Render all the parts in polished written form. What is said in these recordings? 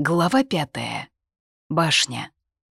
Глава 5. Башня.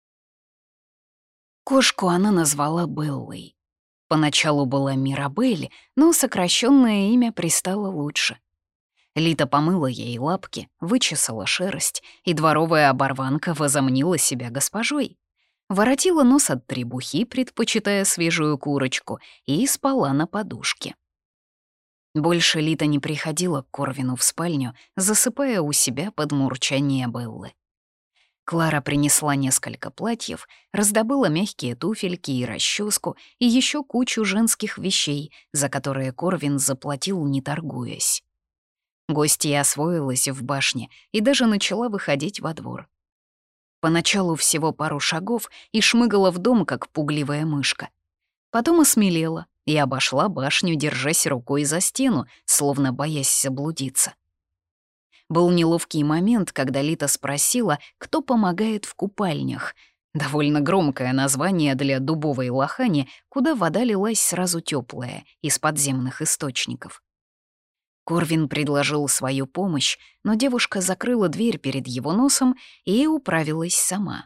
Кошку она назвала Беллой. Поначалу была Мирабель, но сокращенное имя пристало лучше. Лита помыла ей лапки, вычесала шерсть, и дворовая оборванка возомнила себя госпожой. Воротила нос от требухи, предпочитая свежую курочку, и спала на подушке. Больше Лита не приходила к Корвину в спальню, засыпая у себя под мурчание Беллы. Клара принесла несколько платьев, раздобыла мягкие туфельки и расческу и еще кучу женских вещей, за которые Корвин заплатил, не торгуясь. Гостья освоилась в башне и даже начала выходить во двор. Поначалу всего пару шагов и шмыгала в дом, как пугливая мышка. Потом осмелела и обошла башню, держась рукой за стену, словно боясь заблудиться. Был неловкий момент, когда Лита спросила, кто помогает в купальнях. Довольно громкое название для дубовой лохани, куда вода лилась сразу теплая, из подземных источников. Корвин предложил свою помощь, но девушка закрыла дверь перед его носом и управилась сама.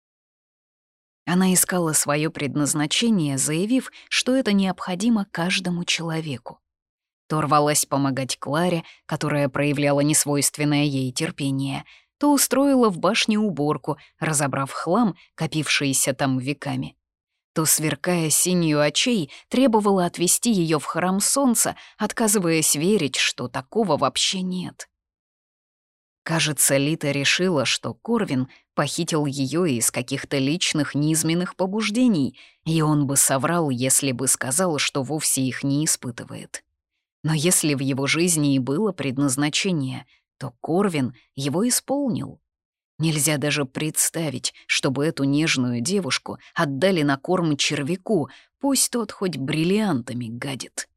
Она искала свое предназначение, заявив, что это необходимо каждому человеку. То рвалась помогать Кларе, которая проявляла несвойственное ей терпение, то устроила в башне уборку, разобрав хлам, копившийся там веками. То, сверкая синью очей, требовала отвести ее в храм солнца, отказываясь верить, что такого вообще нет. Кажется, Лита решила, что Корвин похитил ее из каких-то личных низменных побуждений, и он бы соврал, если бы сказал, что вовсе их не испытывает. Но если в его жизни и было предназначение, то Корвин его исполнил. Нельзя даже представить, чтобы эту нежную девушку отдали на корм червяку, пусть тот хоть бриллиантами гадит.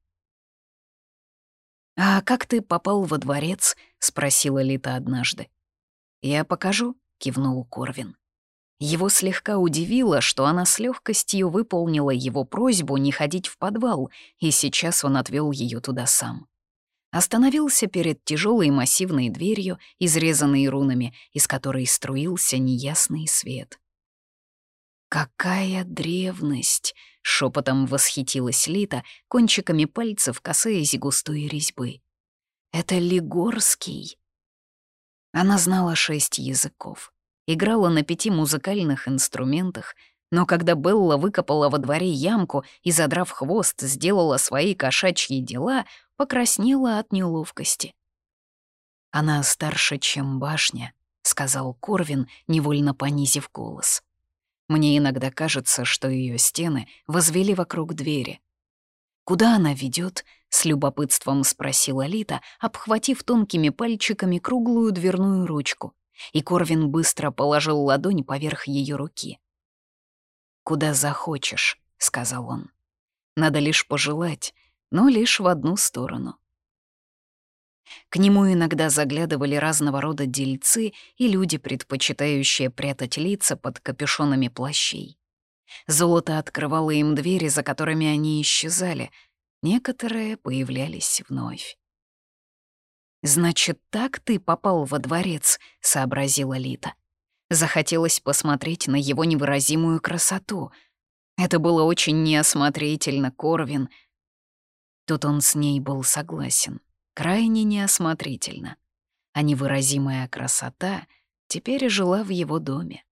«А как ты попал во дворец?» — спросила Лита однажды. «Я покажу», — кивнул Корвин. Его слегка удивило, что она с легкостью выполнила его просьбу не ходить в подвал, и сейчас он отвел ее туда сам. Остановился перед тяжелой массивной дверью, изрезанной рунами, из которой струился неясный свет. «Какая древность!» — шепотом восхитилась Лита, кончиками пальцев касаясь густой резьбы. «Это лигорский!» Она знала 6 языков. Играла на 5 музыкальных инструментах, но когда Белла выкопала во дворе ямку и, задрав хвост, сделала свои кошачьи дела, покраснела от неловкости. «Она старше, чем башня», — сказал Корвин, невольно понизив голос. «Мне иногда кажется, что ее стены возвели вокруг двери». «Куда она ведет? С любопытством спросила Лита, обхватив тонкими пальчиками круглую дверную ручку. И Корвин быстро положил ладонь поверх ее руки. «Куда захочешь», — сказал он. «Надо лишь пожелать, но лишь в одну сторону». К нему иногда заглядывали разного рода дельцы и люди, предпочитающие прятать лица под капюшонами плащей. Золото открывало им двери, за которыми они исчезали. Некоторые появлялись вновь. «Значит, так ты попал во дворец», — сообразила Лита. Захотелось посмотреть на его невыразимую красоту. Это было очень неосмотрительно, Корвин. Тут он с ней был согласен. Крайне неосмотрительно. А невыразимая красота теперь жила в его доме.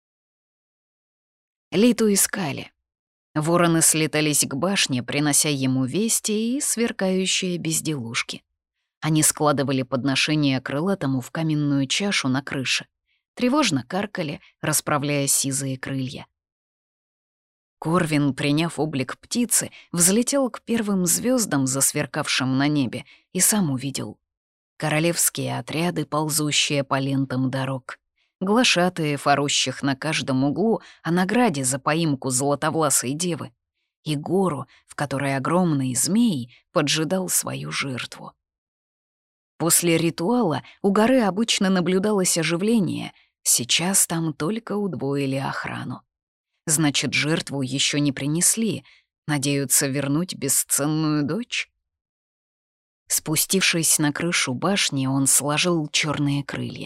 Литу искали. Вороны слетались к башне, принося ему вести и сверкающие безделушки. Они складывали подношения крылатому в каменную чашу на крыше. Тревожно каркали, расправляя сизые крылья. Корвин, приняв облик птицы, взлетел к первым звездам, засверкавшим на небе, и сам увидел. Королевские отряды, ползущие по лентам дорог. Глашатые, форущих на каждом углу о награде за поимку золотовласой девы. И гору, в которой огромный змей поджидал свою жертву. После ритуала у горы обычно наблюдалось оживление, сейчас там только удвоили охрану. Значит, жертву еще не принесли, надеются вернуть бесценную дочь? Спустившись на крышу башни, он сложил черные крылья.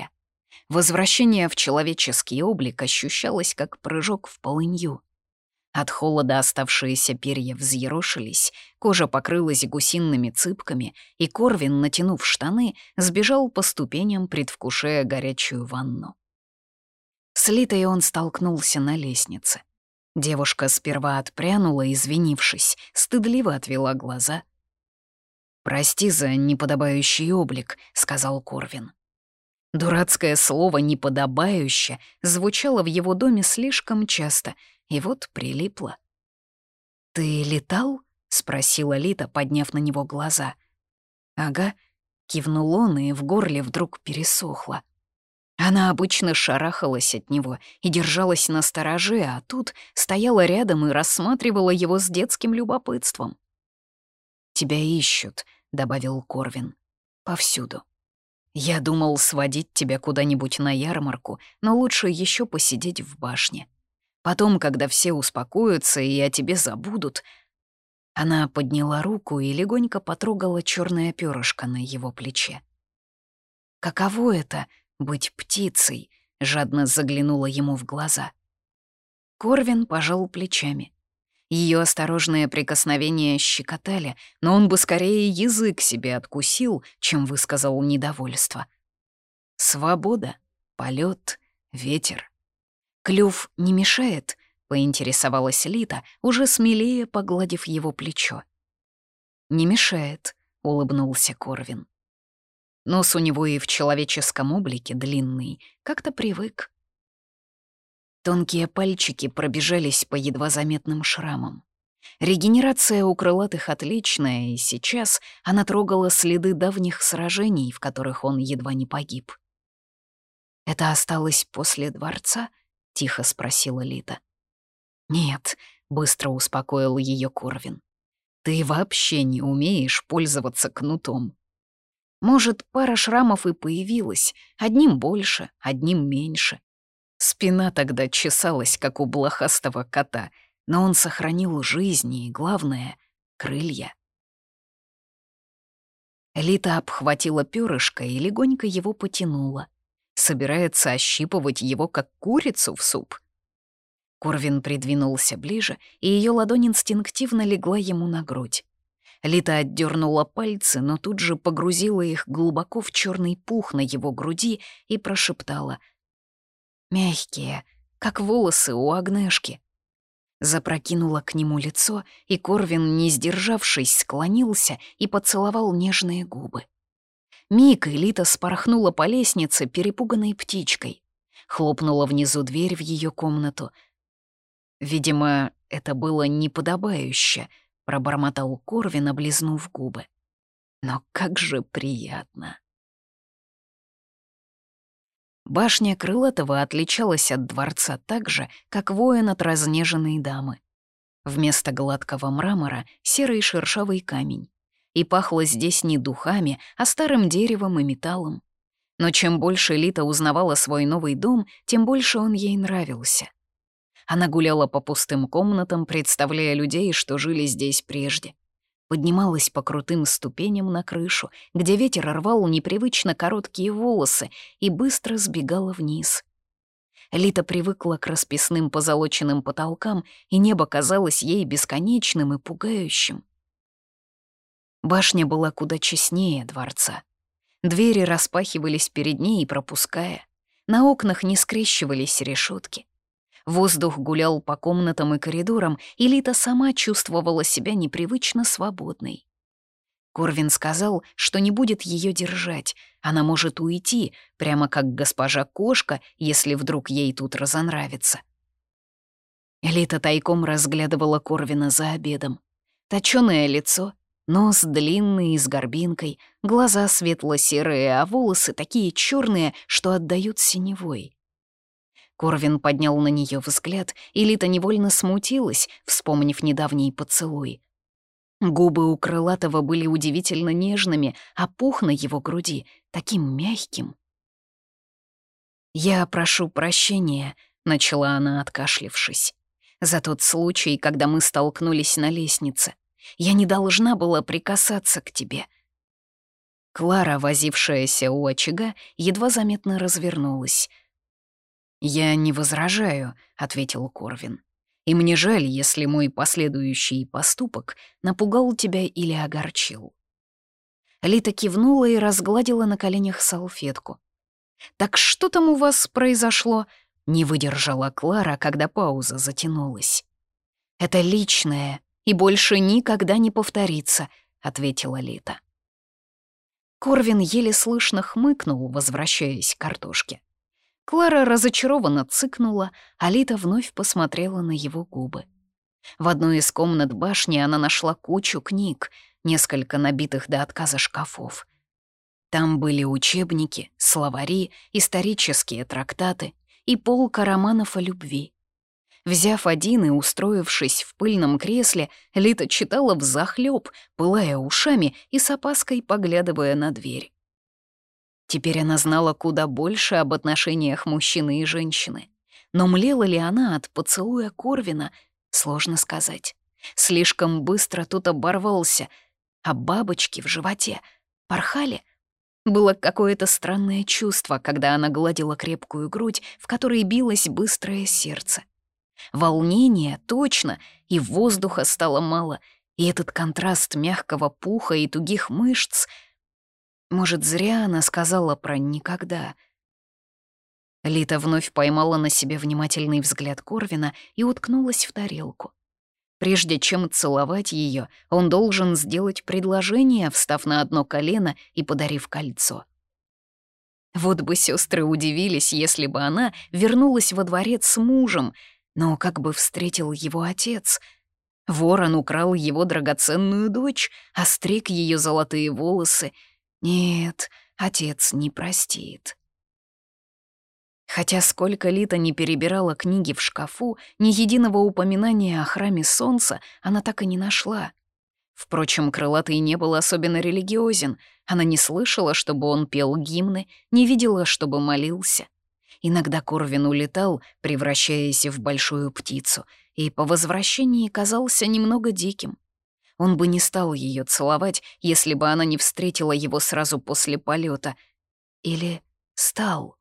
Возвращение в человеческий облик ощущалось как прыжок в полынью. От холода оставшиеся перья взъерошились, кожа покрылась гусиными цыпками, и Корвин, натянув штаны, сбежал по ступеням, предвкушая горячую ванну. С Литой он столкнулся на лестнице. Девушка сперва отпрянула, извинившись, стыдливо отвела глаза. «Прости за неподобающий облик», — сказал Корвин. Дурацкое слово «неподобающе» звучало в его доме слишком часто, и вот прилипло. «Ты летал?» — спросила Лита, подняв на него глаза. «Ага», — кивнул он, и в горле вдруг пересохло. Она обычно шарахалась от него и держалась настороже, а тут стояла рядом и рассматривала его с детским любопытством. «Тебя ищут», — добавил Корвин, — «повсюду. Я думал сводить тебя куда-нибудь на ярмарку, но лучше еще посидеть в башне. Потом, когда все успокоятся и о тебе забудут...» Она подняла руку и легонько потрогала черное перышко на его плече. «Каково это — быть птицей?» — жадно заглянула ему в глаза. Корвин пожал плечами. Ее осторожные прикосновения щекотали, но он бы скорее язык себе откусил, чем высказал недовольство. Свобода, полет, ветер. «Клюв не мешает?» — поинтересовалась Лита, уже смелее погладив его плечо. «Не мешает», — улыбнулся Корвин. Нос у него и в человеческом облике длинный, как-то привык. Тонкие пальчики пробежались по едва заметным шрамам. Регенерация у крылатых отличная, и сейчас она трогала следы давних сражений, в которых он едва не погиб. «Это осталось после дворца?» — тихо спросила Лита. «Нет», — быстро успокоил ее Корвин. «Ты вообще не умеешь пользоваться кнутом. Может, пара шрамов и появилась, одним больше, одним меньше. Спина тогда чесалась, как у блохастого кота, но он сохранил жизнь и, главное, крылья». Лита обхватила перышко и легонько его потянула. Собирается ощипывать его, как курицу в суп. Корвин придвинулся ближе, и ее ладонь инстинктивно легла ему на грудь. Лита отдернула пальцы, но тут же погрузила их глубоко в черный пух на его груди и прошептала: «Мягкие, как волосы у Агнешки». Запрокинула к нему лицо, и Корвин, не сдержавшись, склонился и поцеловал нежные губы. Миг, и Лита спорхнула по лестнице перепуганной птичкой. Хлопнула внизу дверь в ее комнату. «Видимо, это было неподобающе», — пробормотал Корвин, облизнув губы. «Но как же приятно». Башня Крылатого отличалась от дворца так же, как воин от разнеженной дамы. Вместо гладкого мрамора — серый шершавый камень. И пахло здесь не духами, а старым деревом и металлом. Но чем больше Лита узнавала свой новый дом, тем больше он ей нравился. Она гуляла по пустым комнатам, представляя людей, что жили здесь прежде. Поднималась по крутым ступеням на крышу, где ветер рвал непривычно короткие волосы, и быстро сбегала вниз. Лита привыкла к расписным позолоченным потолкам, и небо казалось ей бесконечным и пугающим. Башня была куда честнее дворца. Двери распахивались перед ней, пропуская. На окнах не скрещивались решетки. Воздух гулял по комнатам и коридорам, и Лита сама чувствовала себя непривычно свободной. Корвин сказал, что не будет ее держать, она может уйти, прямо как госпожа Кошка, если вдруг ей тут разонравится. Лита тайком разглядывала Корвина за обедом. Точёное лицо, нос длинный и с горбинкой, глаза светло-серые, а волосы такие черные, что отдают синевой. Корвин поднял на нее взгляд, и Лита невольно смутилась, вспомнив недавний поцелуй. Губы у Крылатого были удивительно нежными, а пух на его груди таким мягким. «Я прошу прощения», — начала она, откашлившись, «за тот случай, когда мы столкнулись на лестнице. Я не должна была прикасаться к тебе». Клара, возившаяся у очага, едва заметно развернулась. «Я не возражаю», — ответил Корвин. «И мне жаль, если мой последующий поступок напугал тебя или огорчил». Лита кивнула и разгладила на коленях салфетку. «Так что там у вас произошло?» — не выдержала Клара, когда пауза затянулась. «Это личное и больше никогда не повторится», — ответила Лита. Корвин еле слышно хмыкнул, возвращаясь к картошке. Клара разочарованно цыкнула, а Лита вновь посмотрела на его губы. В одной из комнат башни она нашла кучу книг, несколько набитых до отказа шкафов. Там были учебники, словари, исторические трактаты и полка романов о любви. Взяв один и устроившись в пыльном кресле, Лита читала взахлёб, пылая ушами и с опаской поглядывая на дверь. Теперь она знала куда больше об отношениях мужчины и женщины. Но млела ли она от поцелуя Корвина, сложно сказать. Слишком быстро тот оборвался, а бабочки в животе порхали. Было какое-то странное чувство, когда она гладила крепкую грудь, в которой билось быстрое сердце. Волнение, точно, и воздуха стало мало, и этот контраст мягкого пуха и тугих мышц. Может, зря она сказала про «никогда». Лита вновь поймала на себе внимательный взгляд Корвина и уткнулась в тарелку. Прежде чем целовать ее, он должен сделать предложение, встав на одно колено и подарив кольцо. Вот бы сестры удивились, если бы она вернулась во дворец с мужем, но как бы встретил его отец? Ворон украл его драгоценную дочь, остриг ее золотые волосы. Нет, отец не простит. Хотя сколько Лита не перебирала книги в шкафу, ни единого упоминания о храме солнца она так и не нашла. Впрочем, Крылатый не был особенно религиозен. Она не слышала, чтобы он пел гимны, не видела, чтобы молился. Иногда Корвин улетал, превращаясь в большую птицу, и по возвращении казался немного диким. Он бы не стал ее целовать, если бы она не встретила его сразу после полета. Или стал.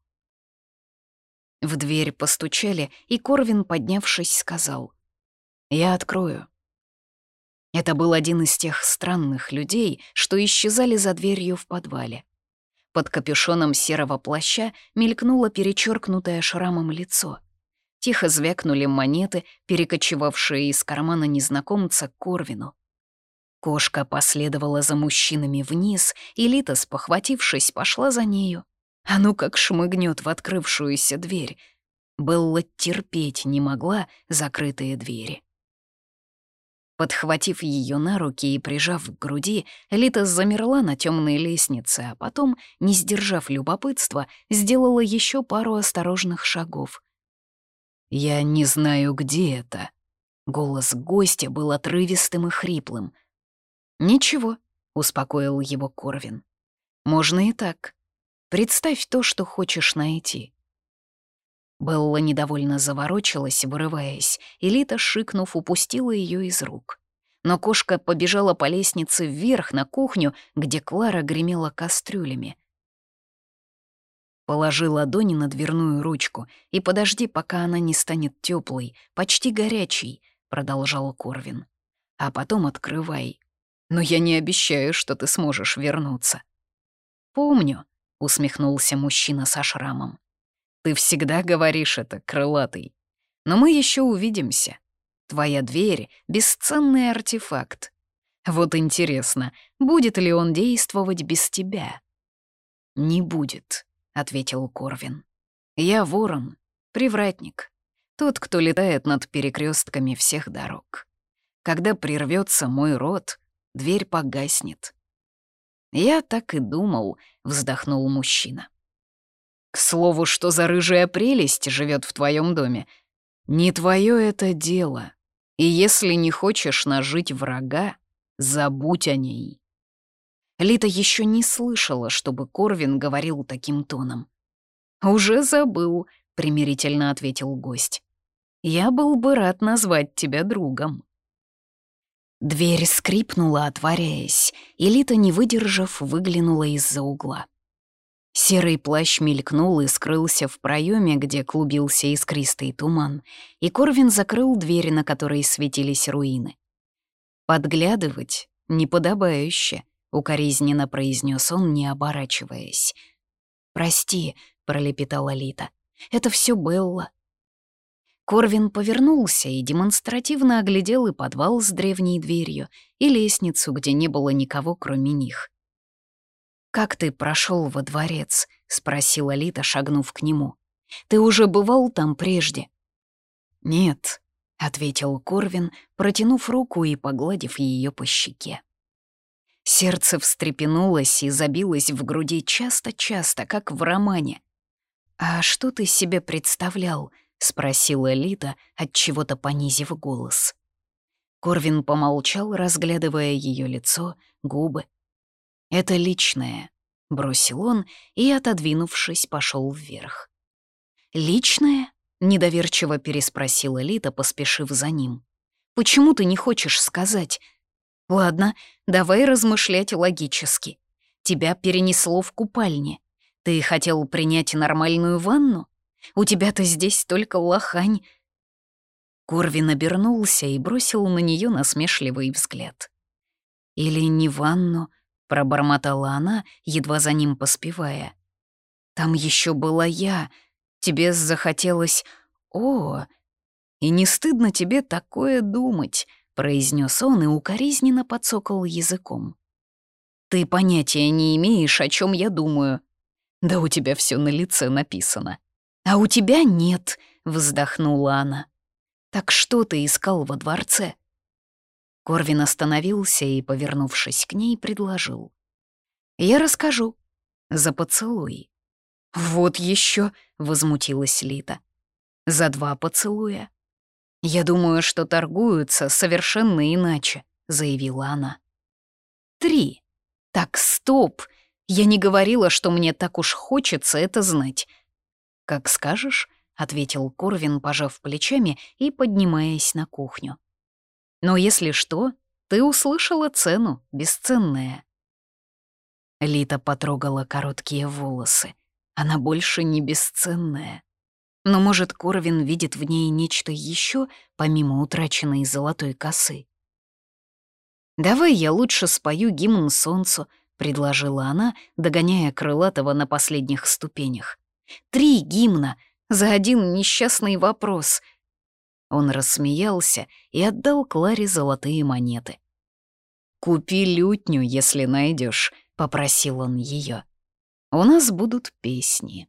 В дверь постучали, и Корвин, поднявшись, сказал: «Я открою». Это был один из тех странных людей, что исчезали за дверью в подвале. Под капюшоном серого плаща мелькнуло перечеркнутое шрамом лицо. Тихо звякнули монеты, перекочевавшие из кармана незнакомца к Корвину. Кошка последовала за мужчинами вниз, и Лита, спохватившись, пошла за нею. А ну как шмыгнет в открывшуюся дверь. Белла терпеть не могла закрытые двери. Подхватив ее на руки и прижав к груди, Лита замерла на темной лестнице, а потом, не сдержав любопытства, сделала еще пару осторожных шагов. «Я не знаю, где это». Голос гостя был отрывистым и хриплым. «Ничего», — успокоил его Корвин. «Можно и так. Представь то, что хочешь найти». Белла недовольно заворочилась, вырываясь, и Лита, шикнув, упустила ее из рук. Но кошка побежала по лестнице вверх на кухню, где Клара гремела кастрюлями. «Положи ладони на дверную ручку и подожди, пока она не станет теплой, почти горячей», — продолжал Корвин. «А потом открывай. Но я не обещаю, что ты сможешь вернуться». «Помню», — усмехнулся мужчина со шрамом. «Ты всегда говоришь это, Крылатый. Но мы еще увидимся. Твоя дверь — бесценный артефакт. Вот интересно, будет ли он действовать без тебя?» «Не будет», — ответил Корвин. «Я ворон, привратник, тот, кто летает над перекрестками всех дорог. Когда прервется мой род, дверь погаснет». «Я так и думал», — вздохнул мужчина. «К слову, что за рыжая прелесть живет в твоем доме? Не твое это дело. И если не хочешь нажить врага, забудь о ней». Лита еще не слышала, чтобы Корвин говорил таким тоном. «Уже забыл», — примирительно ответил гость. «Я был бы рад назвать тебя другом». Дверь скрипнула, отворяясь, Элита, не выдержав, выглянула из-за угла. Серый плащ мелькнул и скрылся в проеме, где клубился искристый туман, и Корвин закрыл дверь, на которой светились руины. «Подглядывать неподобающе», — укоризненно произнес он, не оборачиваясь. «Прости», — пролепетала Лита, — «это все Белла». Корвин повернулся и демонстративно оглядел и подвал с древней дверью, и лестницу, где не было никого, кроме них. «Как ты прошел во дворец?» — спросила Лита, шагнув к нему. «Ты уже бывал там прежде?» «Нет», — ответил Корвин, протянув руку и погладив ее по щеке. Сердце встрепенулось и забилось в груди часто-часто, как в романе. «А что ты себе представлял?» — спросила Лита, отчего-то понизив голос. Корвин помолчал, разглядывая ее лицо, губы. «Это личное», — бросил он и, отодвинувшись, пошел вверх. «Личное?» — недоверчиво переспросила Лита, поспешив за ним. «Почему ты не хочешь сказать?» «Ладно, давай размышлять логически. Тебя перенесло в купальне. Ты хотел принять нормальную ванну? У тебя-то здесь только лохань». Корвин обернулся и бросил на нее насмешливый взгляд. «Или не ванну?» — пробормотала она, едва за ним поспевая. «Там еще была я. Тебе захотелось... О, и не стыдно тебе такое думать?» — произнес он и укоризненно подсокал языком. «Ты понятия не имеешь, о чем я думаю. Да у тебя все на лице написано. А у тебя нет», — вздохнула она. «Так что ты искал во дворце?» Корвин остановился и, повернувшись к ней, предложил. «Я расскажу. За поцелуй». «Вот еще», — возмутилась Лита. «За 2 поцелуя». «Я думаю, что торгуются совершенно иначе», — заявила она. 3. Так, стоп. Я не говорила, что мне так уж хочется это знать. «Как скажешь», — ответил Корвин, пожав плечами и поднимаясь на кухню. «Но если что, ты услышала цену, бесценная». Лита потрогала короткие волосы. Она больше не бесценная. Но, может, Корвин видит в ней нечто еще, помимо утраченной золотой косы? «Давай я лучше спою гимн солнцу», — предложила она, догоняя Крылатого на последних ступенях. 3 гимна за один несчастный вопрос. Он рассмеялся и отдал Кларе золотые монеты. «Купи лютню, если найдешь», — попросил он ее. «У нас будут песни».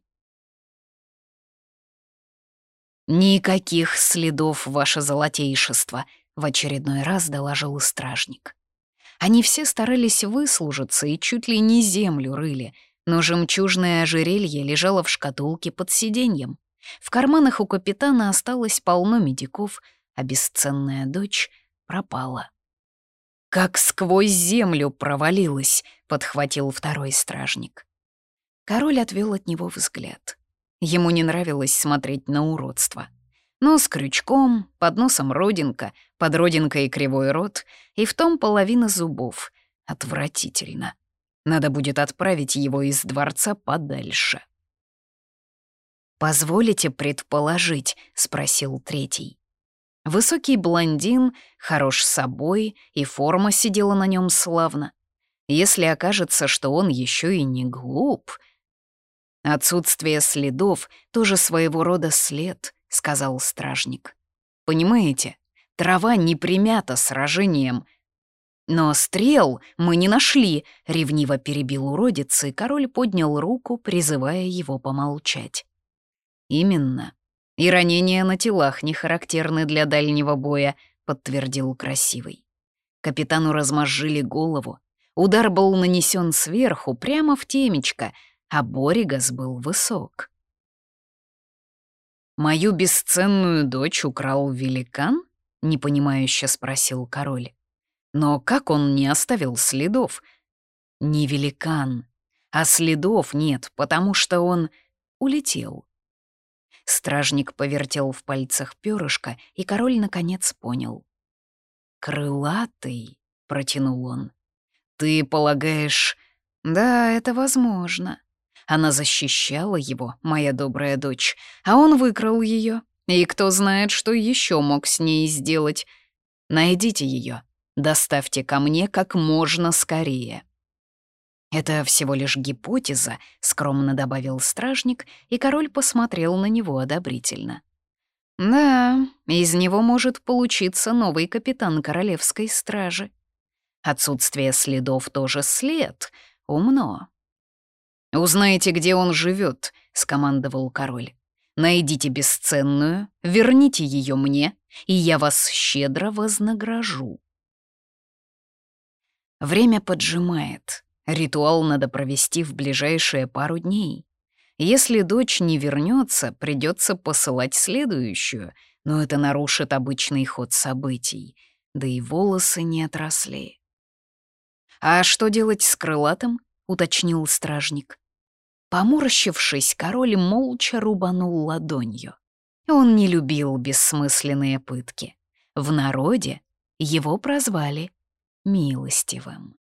«Никаких следов, ваше золотейшество», — в очередной раз доложил стражник. Они все старались выслужиться и чуть ли не землю рыли, но жемчужное ожерелье лежало в шкатулке под сиденьем. В карманах у капитана осталось полно медиков, а бесценная дочь пропала. «Как сквозь землю провалилась», — подхватил второй стражник. Король отвел от него взгляд. Ему не нравилось смотреть на уродство. Нос крючком, под носом родинка, под родинкой кривой рот, и в том половина зубов. Отвратительно. Надо будет отправить его из дворца подальше. «Позволите предположить?» — спросил третий. Высокий блондин, хорош собой, и форма сидела на нем славно. Если окажется, что он еще и не глуп... «Отсутствие следов — тоже своего рода след», — сказал стражник. «Понимаете, трава не примята сражением». «Но стрел мы не нашли», — ревниво перебил уродец, и король поднял руку, призывая его помолчать. «Именно. И ранения на телах не характерны для дальнего боя», — подтвердил красивый. Капитану размозжили голову. Удар был нанесен сверху, прямо в темечко, а Боригас был высок. «Мою бесценную дочь украл великан?» — непонимающе спросил король. «Но как он не оставил следов?» «Не великан, а следов нет, потому что он улетел». Стражник повертел в пальцах перышко, и король наконец понял. «Крылатый», — протянул он, Ты полагаешь... Да, это возможно. Она защищала его, моя добрая дочь, а он выкрал ее. И кто знает, что еще мог с ней сделать. Найдите ее, доставьте ко мне как можно скорее. «Это всего лишь гипотеза», — скромно добавил стражник, и король посмотрел на него одобрительно. «Да, из него может получиться новый капитан королевской стражи. Отсутствие следов тоже след. Умно». «Узнайте, где он живет», — скомандовал король. «Найдите бесценную, верните ее мне, и я вас щедро вознагражу». Время поджимает. Ритуал надо провести в ближайшие пару дней. Если дочь не вернется, придется посылать следующую, но это нарушит обычный ход событий, да и волосы не отросли. «А что делать с крылатым?» — уточнил стражник. Поморщившись, король молча рубанул ладонью. Он не любил бессмысленные пытки. В народе его прозвали милостивым.